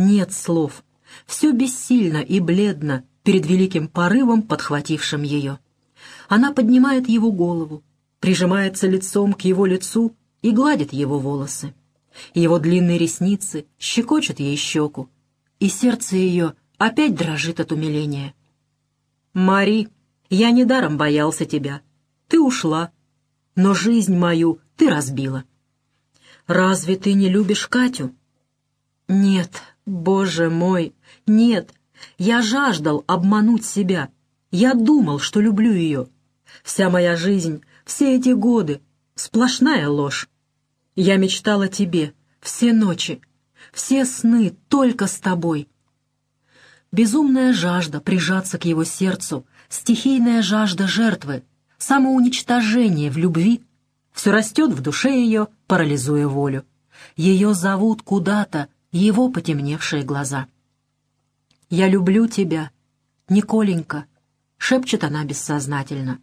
нет слов. Все бессильно и бледно перед великим порывом, подхватившим ее. Она поднимает его голову, прижимается лицом к его лицу и гладит его волосы. Его длинные ресницы щекочут ей щеку, и сердце ее опять дрожит от умиления. «Мари, я недаром боялся тебя. Ты ушла, но жизнь мою ты разбила. Разве ты не любишь Катю?» «Нет, Боже мой, нет. Я жаждал обмануть себя. Я думал, что люблю ее. Вся моя жизнь, все эти годы — сплошная ложь. Я мечтал о тебе все ночи, все сны только с тобой». Безумная жажда прижаться к его сердцу, стихийная жажда жертвы, самоуничтожение в любви — все растет в душе ее, парализуя волю. Ее зовут куда-то его потемневшие глаза. «Я люблю тебя, Николенька», — шепчет она бессознательно.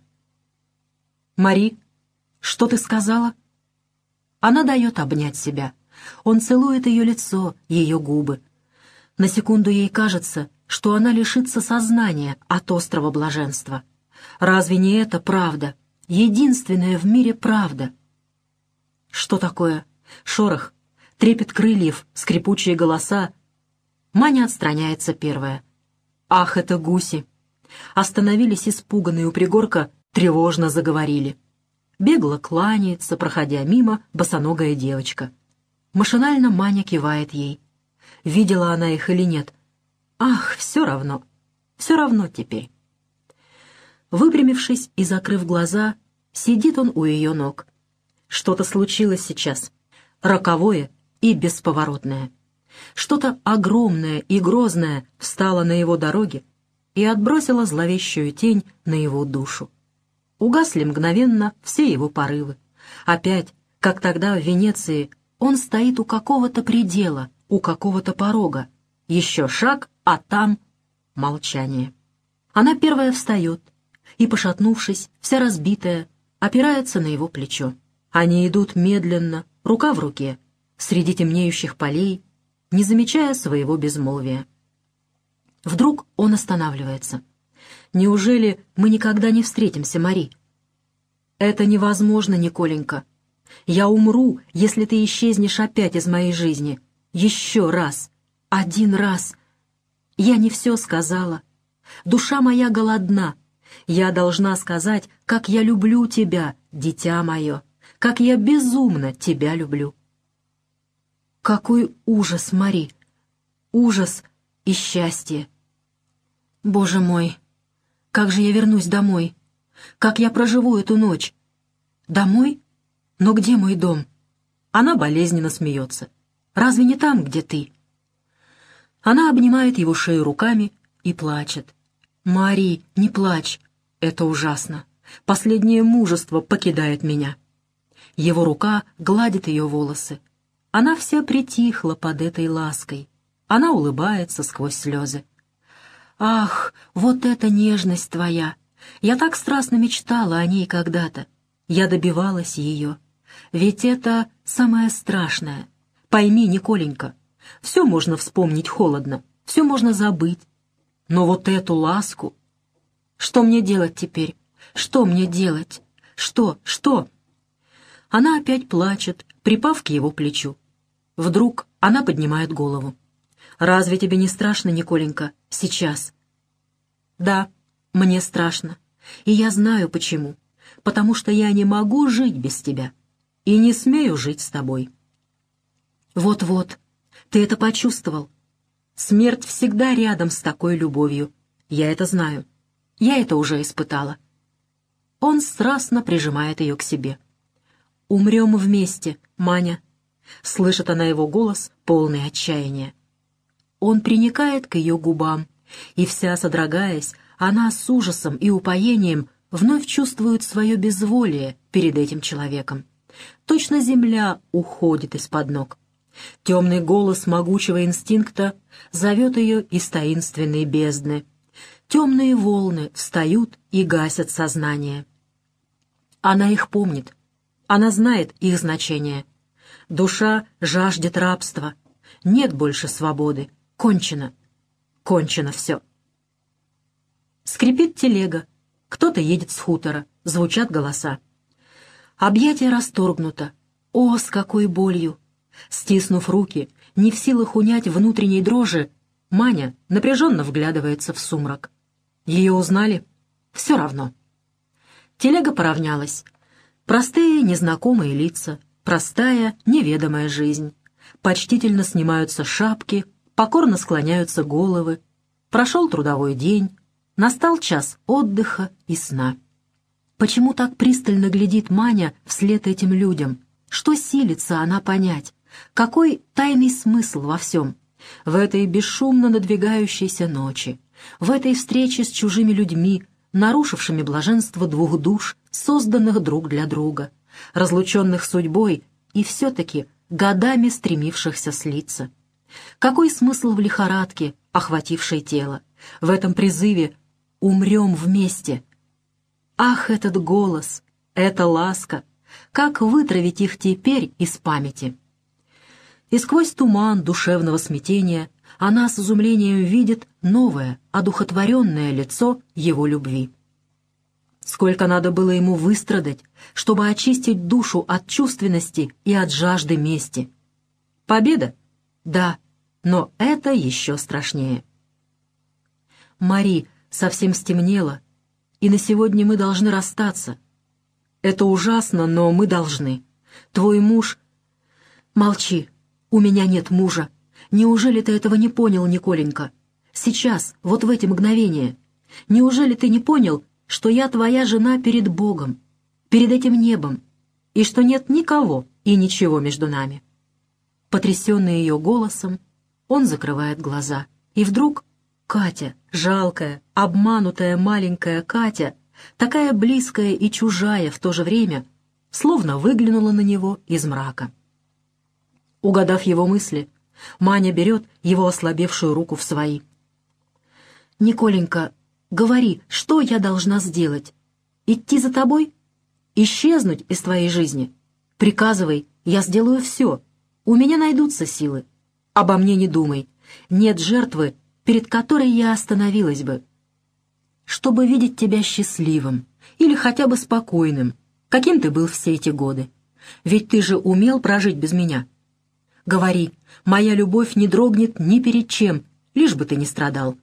«Мари, что ты сказала?» Она дает обнять себя. Он целует ее лицо, ее губы. На секунду ей кажется, что она лишится сознания от острого блаженства. Разве не это правда? Единственная в мире правда. Что такое? Шорох, трепет крыльев, скрипучие голоса. Маня отстраняется первая. Ах, это гуси! Остановились испуганные у пригорка, тревожно заговорили. Бегло кланяется, проходя мимо, босоногая девочка. Машинально Маня кивает ей. Видела она их или нет? Ах, все равно теперь. Выпрямившись и закрыв глаза, сидит он у ее ног. Что-то случилось сейчас, роковое и бесповоротное. Что-то огромное и грозное встало на его дороге и отбросило зловещую тень на его душу. Угасли мгновенно все его порывы. Опять, как тогда в Венеции, он стоит у какого-то предела, у какого-то порога. Еще шаг, а там молчание. Она первая встает и, пошатнувшись, вся разбитая, опирается на его плечо. Они идут медленно, рука в руке, среди темнеющих полей, не замечая своего безмолвия. Вдруг он останавливается. «Неужели мы никогда не встретимся, Мари?» «Это невозможно, Николенька. Я умру, если ты исчезнешь опять из моей жизни. Еще раз. Один раз. Я не все сказала. Душа моя голодна. Я должна сказать, как я люблю тебя, дитя мое, как я безумно тебя люблю». Какой ужас, Мари! Ужас и счастье! Боже мой! Как же я вернусь домой? Как я проживу эту ночь? Домой? Но где мой дом? Она болезненно смеется. Разве не там, где ты? Она обнимает его шею руками и плачет. «Мари, не плачь! Это ужасно! Последнее мужество покидает меня!» Его рука гладит ее волосы. Она вся притихла под этой лаской. Она улыбается сквозь слезы. «Ах, вот эта нежность твоя! Я так страстно мечтала о ней когда-то. Я добивалась ее. Ведь это самое страшное. Пойми, Николенька, все можно вспомнить холодно, все можно забыть. Но вот эту ласку... Что мне делать теперь? Что мне делать? Что? Она опять плачет, припав к его плечу. Вдруг она поднимает голову. «Разве тебе не страшно, Николенька, сейчас?» «Да, мне страшно. И я знаю, почему. Потому что я не могу жить без тебя. И не смею жить с тобой». «Вот-вот, ты это почувствовал. Смерть всегда рядом с такой любовью. Я это знаю. Я это уже испытала». Он страстно прижимает ее к себе. «Умрем вместе, Маня», — слышит она его голос, полный отчаяния. Он приникает к ее губам, и вся содрогаясь, она с ужасом и упоением вновь чувствует свое безволие перед этим человеком. Точно земля уходит из-под ног. Темный голос могучего инстинкта зовет ее из таинственной бездны. Темные волны встают и гасят сознание. Она их помнит. Она знает их значение. Душа жаждет рабства. Нет больше свободы. Кончено. Кончено все. Скрипит телега. Кто-то едет с хутора. Звучат голоса. Объятие расторгнуто. О, с какой болью! Стиснув руки, не в силах унять внутренней дрожи, Маня напряженно вглядывается в сумрак. Ее узнали? Все равно. Телега поравнялась. Простые незнакомые лица, простая неведомая жизнь. Почтительно снимаются шапки, покорно склоняются головы. Прошел трудовой день, настал час отдыха и сна. Почему так пристально глядит Маня вслед этим людям? Что силится она понять? Какой тайный смысл во всем? В этой бесшумно надвигающейся ночи, в этой встрече с чужими людьми, нарушившими блаженство двух душ, созданных друг для друга, разлученных судьбой и все-таки годами стремившихся слиться. Какой смысл в лихорадке, охватившей тело, в этом призыве «умрем вместе»? Ах, этот голос, эта ласка! Как вытравить их теперь из памяти? И сквозь туман душевного смятения она с изумлением видит новое, одухотворенное лицо его любви. Сколько надо было ему выстрадать, чтобы очистить душу от чувственности и от жажды мести. Победа? Да, но это еще страшнее. Мари, совсем стемнело, и на сегодня мы должны расстаться. Это ужасно, но мы должны. Твой муж... Молчи, у меня нет мужа. Неужели ты этого не понял, Николенька? Сейчас, вот в эти мгновения. Неужели ты не понял, что я твоя жена перед Богом, перед этим небом, и что нет никого и ничего между нами? Потрясенный ее голосом, он закрывает глаза. И вдруг Катя, жалкая, обманутая маленькая Катя, такая близкая и чужая в то же время, словно выглянула на него из мрака. Угадав его мысли, Маня берет его ослабевшую руку в свои. «Николенька, говори, что я должна сделать? Идти за тобой? Исчезнуть из твоей жизни? Приказывай, я сделаю все. У меня найдутся силы. Обо мне не думай. Нет жертвы, перед которой я остановилась бы. Чтобы видеть тебя счастливым или хотя бы спокойным, каким ты был все эти годы. Ведь ты же умел прожить без меня. Говори, моя любовь не дрогнет ни перед чем, лишь бы ты не страдал».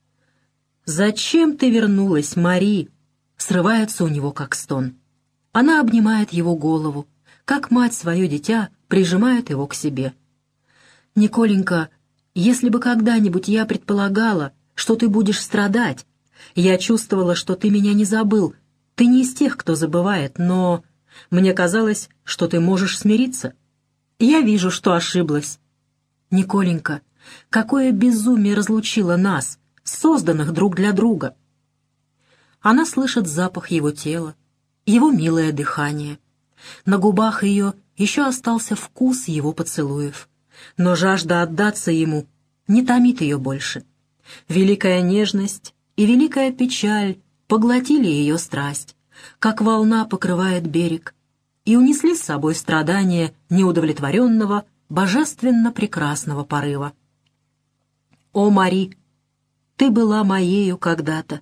«Зачем ты вернулась, Мари?» Срывается у него как стон. Она обнимает его голову, как мать свое дитя прижимает его к себе. «Николенька, если бы когда-нибудь я предполагала, что ты будешь страдать, я чувствовала, что ты меня не забыл, ты не из тех, кто забывает, но мне казалось, что ты можешь смириться. Я вижу, что ошиблась. Николенька, какое безумие разлучило нас, созданных друг для друга!» Она слышит запах его тела, его милое дыхание. На губах ее еще остался вкус его поцелуев, но жажда отдаться ему не томит ее больше. Великая нежность и великая печаль поглотили ее страсть, как волна покрывает берег, и унесли с собой страдания неудовлетворенного, божественно прекрасного порыва. «О, Мари, ты была моею когда-то.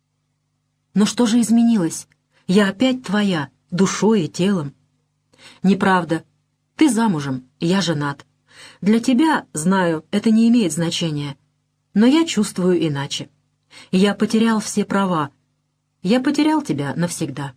Но что же изменилось? Я опять твоя, душой и телом. Неправда. Ты замужем, я женат. Для тебя, знаю, это не имеет значения. Но я чувствую иначе. Я потерял все права. Я потерял тебя навсегда».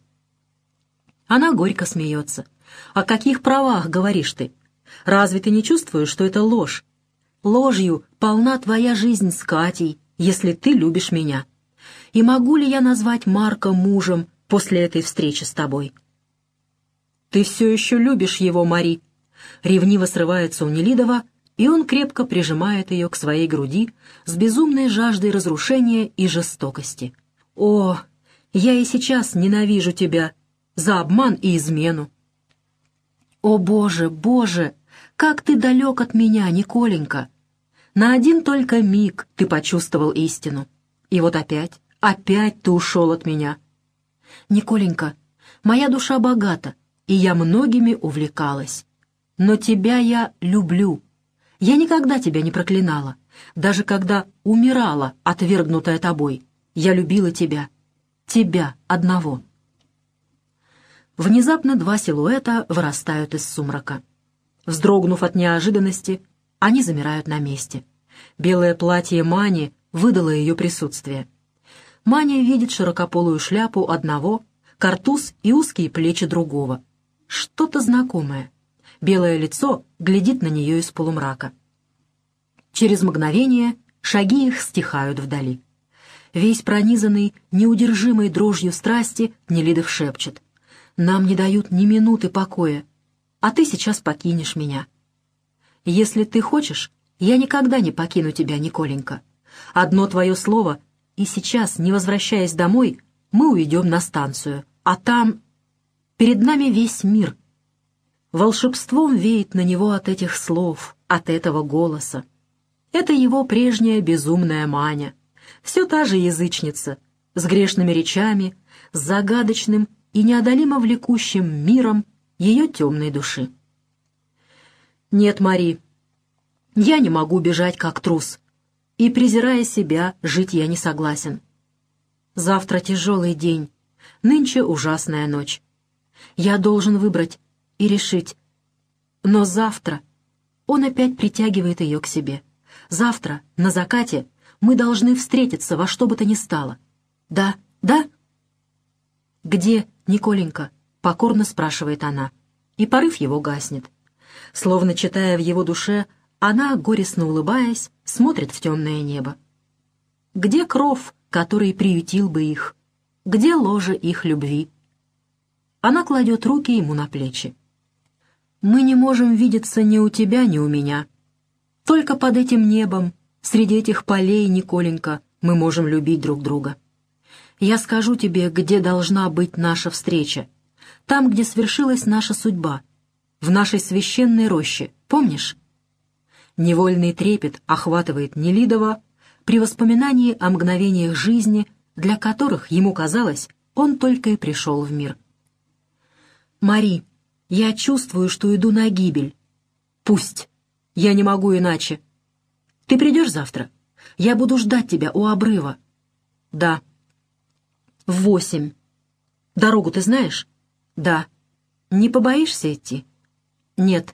Она горько смеется. «О каких правах говоришь ты? Разве ты не чувствуешь, что это ложь? Ложью полна твоя жизнь с Катей, если ты любишь меня. И могу ли я назвать Марка мужем после этой встречи с тобой?» «Ты все еще любишь его, Мари!» Ревниво срывается у Нелидова, и он крепко прижимает ее к своей груди с безумной жаждой разрушения и жестокости. «О, я и сейчас ненавижу тебя за обман и измену!» «О, Боже, Боже, как ты далек от меня, Николенька! На один только миг ты почувствовал истину. И вот опять ты ушел от меня. Николенька, моя душа богата, и я многими увлекалась. Но тебя я люблю. Я никогда тебя не проклинала. Даже когда умирала, отвергнутая тобой, я любила тебя. Тебя одного. Внезапно два силуэта вырастают из сумрака. Вздрогнув от неожиданности, они замирают на месте. Белое платье Мани выдало ее присутствие. Маня видит широкополую шляпу одного, картуз и узкие плечи другого. Что-то знакомое. Белое лицо глядит на нее из полумрака. Через мгновение шаги их стихают вдали. Весь пронизанный неудержимой дрожью страсти, Нелидов шепчет: «Нам не дают ни минуты покоя, а ты сейчас покинешь меня. Если ты хочешь, я никогда не покину тебя, Николенька. Одно твое слово, и сейчас, не возвращаясь домой, мы уйдем на станцию, а там перед нами весь мир». Волшебством веет на него от этих слов, от этого голоса. Это его прежняя безумная Маня, все та же язычница, с грешными речами, с загадочным и неодолимо влекущим миром ее темной души. «Нет, Мари, я не могу бежать как трус, и, презирая себя, жить я не согласен. Завтра тяжелый день, нынче ужасная ночь. Я должен выбрать и решить. Но завтра...» Он опять притягивает ее к себе. «Завтра, на закате, мы должны встретиться во что бы то ни стало. Да, да?» «Где, Николенька?» — покорно спрашивает она, и порыв его гаснет. Словно читая в его душе, она, горестно улыбаясь, смотрит в темное небо. Где кров, который приютил бы их? Где ложе их любви? Она кладет руки ему на плечи. «Мы не можем видеться ни у тебя, ни у меня. Только под этим небом, среди этих полей, Николенька, мы можем любить друг друга. Я скажу тебе, где должна быть наша встреча, там, где свершилась наша судьба, в нашей священной роще, помнишь?» Невольный трепет охватывает Нелидова при воспоминании о мгновениях жизни, для которых, ему казалось, он только и пришел в мир. «Мари, я чувствую, что иду на гибель. Пусть. Я не могу иначе. Ты придешь завтра? Я буду ждать тебя у обрыва». «Да». «В 8. Дорогу ты знаешь?» «Да». «Не побоишься идти?» «Нет».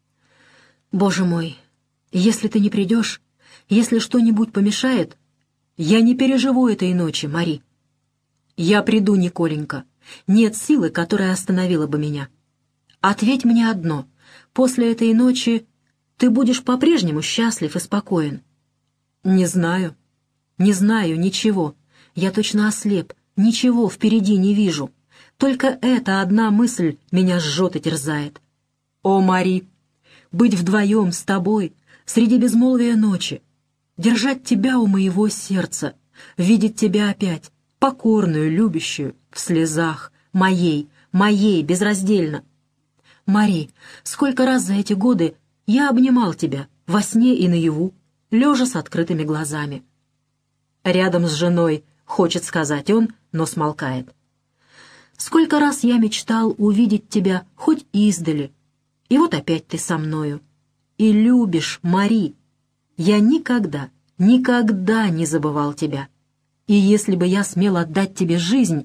«Боже мой, если ты не придешь, если что-нибудь помешает, я не переживу этой ночи, Мари». «Я приду, Николенька. Нет силы, которая остановила бы меня. Ответь мне одно. После этой ночи ты будешь по-прежнему счастлив и спокоен?» «Не знаю. Не знаю ничего. Я точно ослеп. Ничего впереди не вижу. Только эта одна мысль меня жжет и терзает. О, Мари, быть вдвоем с тобой среди безмолвия ночи, держать тебя у моего сердца, видеть тебя опять, покорную, любящую, в слезах, моей, безраздельно. Мари, сколько раз за эти годы я обнимал тебя во сне и наяву, лежа с открытыми глазами». Рядом с женой, хочет сказать он, но смолкает. «Сколько раз я мечтал увидеть тебя хоть издали, и вот опять ты со мною. И любишь, Мари. Я никогда, никогда не забывал тебя. И если бы я смел отдать тебе жизнь,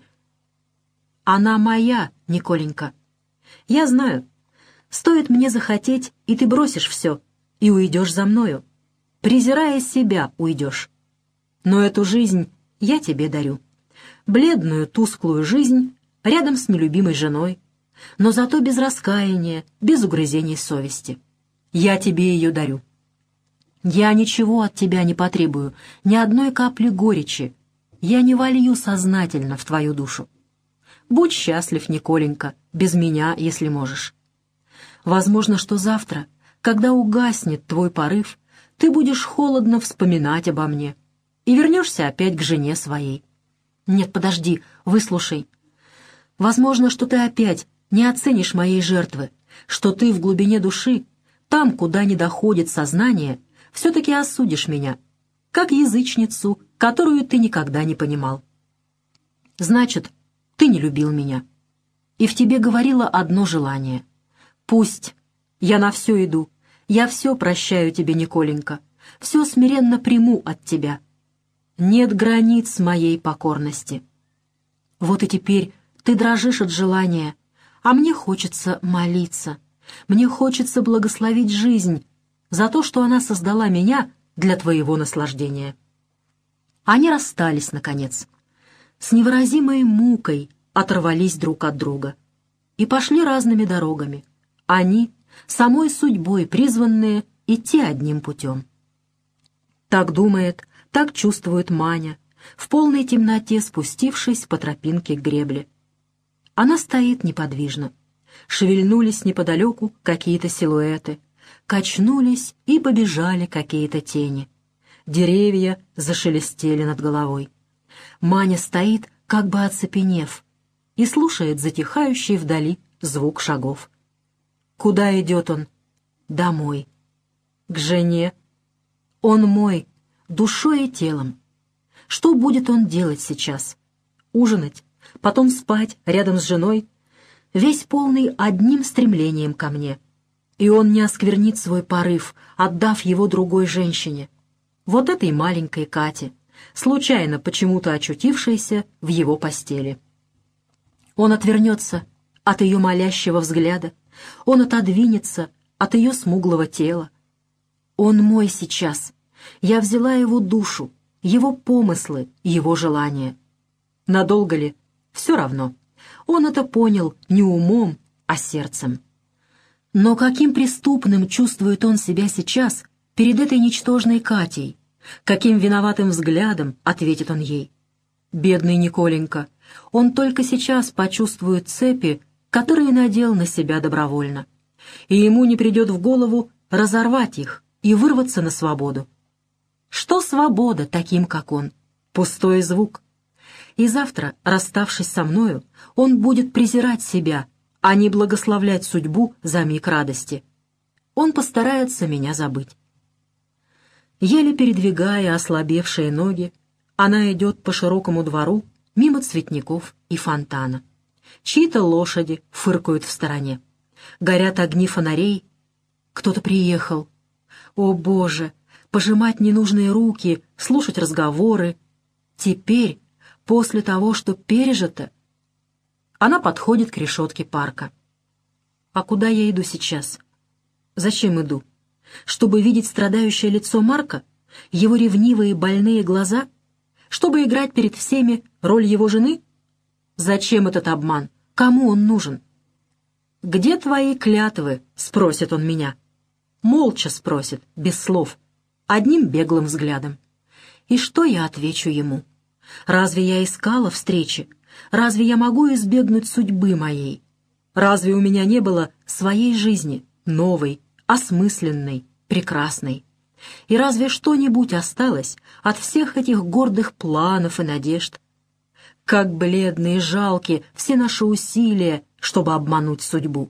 она моя, Николенька. Я знаю, стоит мне захотеть, и ты бросишь все, и уйдешь за мною. Презирая себя, уйдешь. Но эту жизнь я тебе дарю. Бледную, тусклую жизнь рядом с нелюбимой женой, но зато без раскаяния, без угрызений совести. Я тебе ее дарю. Я ничего от тебя не потребую, ни одной капли горечи. Я не волью сознательно в твою душу. Будь счастлив, Николенька, без меня, если можешь. Возможно, что завтра, когда угаснет твой порыв, ты будешь холодно вспоминать обо мне и вернешься опять к жене своей. Нет, подожди, выслушай. Возможно, что ты опять не оценишь моей жертвы, что ты в глубине души, там, куда не доходит сознание, все-таки осудишь меня, как язычницу, которую ты никогда не понимал. Значит, ты не любил меня, и в тебе говорило одно желание. Пусть. Я на все иду, я все прощаю тебе, Николенька, все смиренно приму от тебя. Нет границ моей покорности. Вот и теперь ты дрожишь от желания, а мне хочется молиться, мне хочется благословить жизнь за то, что она создала меня для твоего наслаждения». Они расстались, наконец. С невыразимой мукой оторвались друг от друга и пошли разными дорогами. Они, самой судьбой призванные, идти одним путем. Так думает, так чувствует Маня, в полной темноте спустившись по тропинке к гребле. Она стоит неподвижно. Шевельнулись неподалеку какие-то силуэты, качнулись и побежали какие-то тени. Деревья зашелестели над головой. Маня стоит, как бы оцепенев, и слушает затихающий вдали звук шагов. Куда идет он? Домой. К жене. Он мой, душой и телом. Что будет он делать сейчас? Ужинать, потом спать рядом с женой, весь полный одним стремлением ко мне. И он не осквернит свой порыв, отдав его другой женщине. Вот этой маленькой Кате, случайно почему-то очутившейся в его постели. Он отвернется от ее молящего взгляда, он отодвинется от ее смуглого тела. Он мой сейчас. Я взяла его душу, его помыслы, его желания. Надолго ли? Все равно. Он это понял не умом, а сердцем. Но каким преступным чувствует он себя сейчас перед этой ничтожной Катей? Каким виноватым взглядом ответит он ей? Бедный Николенька, он только сейчас почувствует цепи, которые надел на себя добровольно, и ему не придет в голову разорвать их и вырваться на свободу. Что свобода таким, как он? Пустой звук. И завтра, расставшись со мною, он будет презирать себя, а не благословлять судьбу за миг радости. Он постарается меня забыть. Еле передвигая ослабевшие ноги, она идет по широкому двору мимо цветников и фонтана. Чьи-то лошади фыркают в стороне. Горят огни фонарей. Кто-то приехал. О, Боже! Пожимать ненужные руки, слушать разговоры. Теперь, после того, что пережито, она подходит к решетке парка. А куда я иду сейчас? Зачем иду? Чтобы видеть страдающее лицо Марка, его ревнивые больные глаза? Чтобы играть перед всеми роль его жены? Зачем этот обман? Кому он нужен? «Где твои клятвы?» — спросит он меня. Молча спросит, без слов, одним беглым взглядом. И что я отвечу ему? Разве я искала встречи? Разве я могу избегнуть судьбы моей? Разве у меня не было своей жизни, новой, осмысленной, прекрасной? И разве что-нибудь осталось от всех этих гордых планов и надежд? Как бледны и жалки все наши усилия, чтобы обмануть судьбу.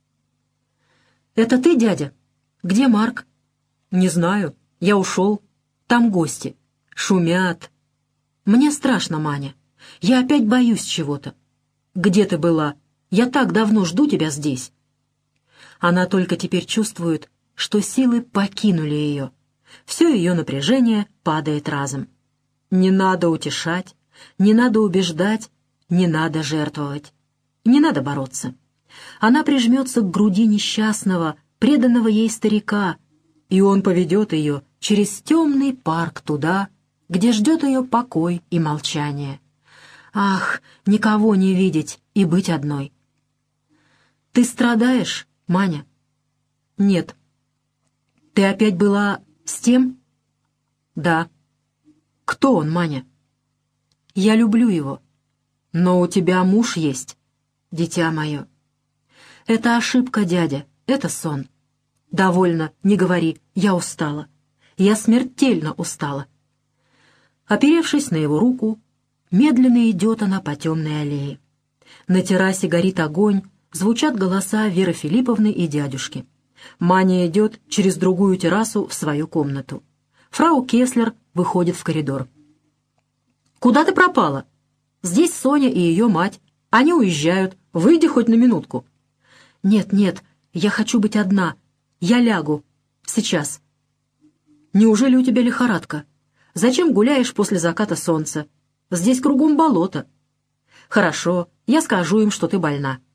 «Это ты, дядя? Где Марк?» «Не знаю. Я ушел. Там гости. Шумят. Мне страшно, Маня. Я опять боюсь чего-то. Где ты была? Я так давно жду тебя здесь». Она только теперь чувствует, что силы покинули ее. Все ее напряжение падает разом. Не надо утешать, не надо убеждать, не надо жертвовать, не надо бороться. Она прижмется к груди несчастного, преданного ей старика, и он поведет ее через темный парк туда, где ждет ее покой и молчание. Ах, никого не видеть и быть одной. «Ты страдаешь, Маня?» «Нет». «Ты опять была с тем?» «Да». «Кто он, Маня?» «Я люблю его. Но у тебя муж есть, дитя мое». «Это ошибка, дядя, это сон». «Довольно, не говори, я устала. Я смертельно устала». Оперевшись на его руку, медленно идет она по темной аллее. На террасе горит огонь, звучат голоса Веры Филипповны и дядюшки. Маня идет через другую террасу в свою комнату. Фрау Кеслер выходит в коридор. «Куда ты пропала? Здесь Соня и ее мать. Они уезжают. Выйди хоть на минутку». «Нет, нет, я хочу быть одна. Я лягу. Сейчас». Неужели у тебя лихорадка? Зачем гуляешь после заката солнца? Здесь кругом болото». «Хорошо, я скажу им, что ты больна».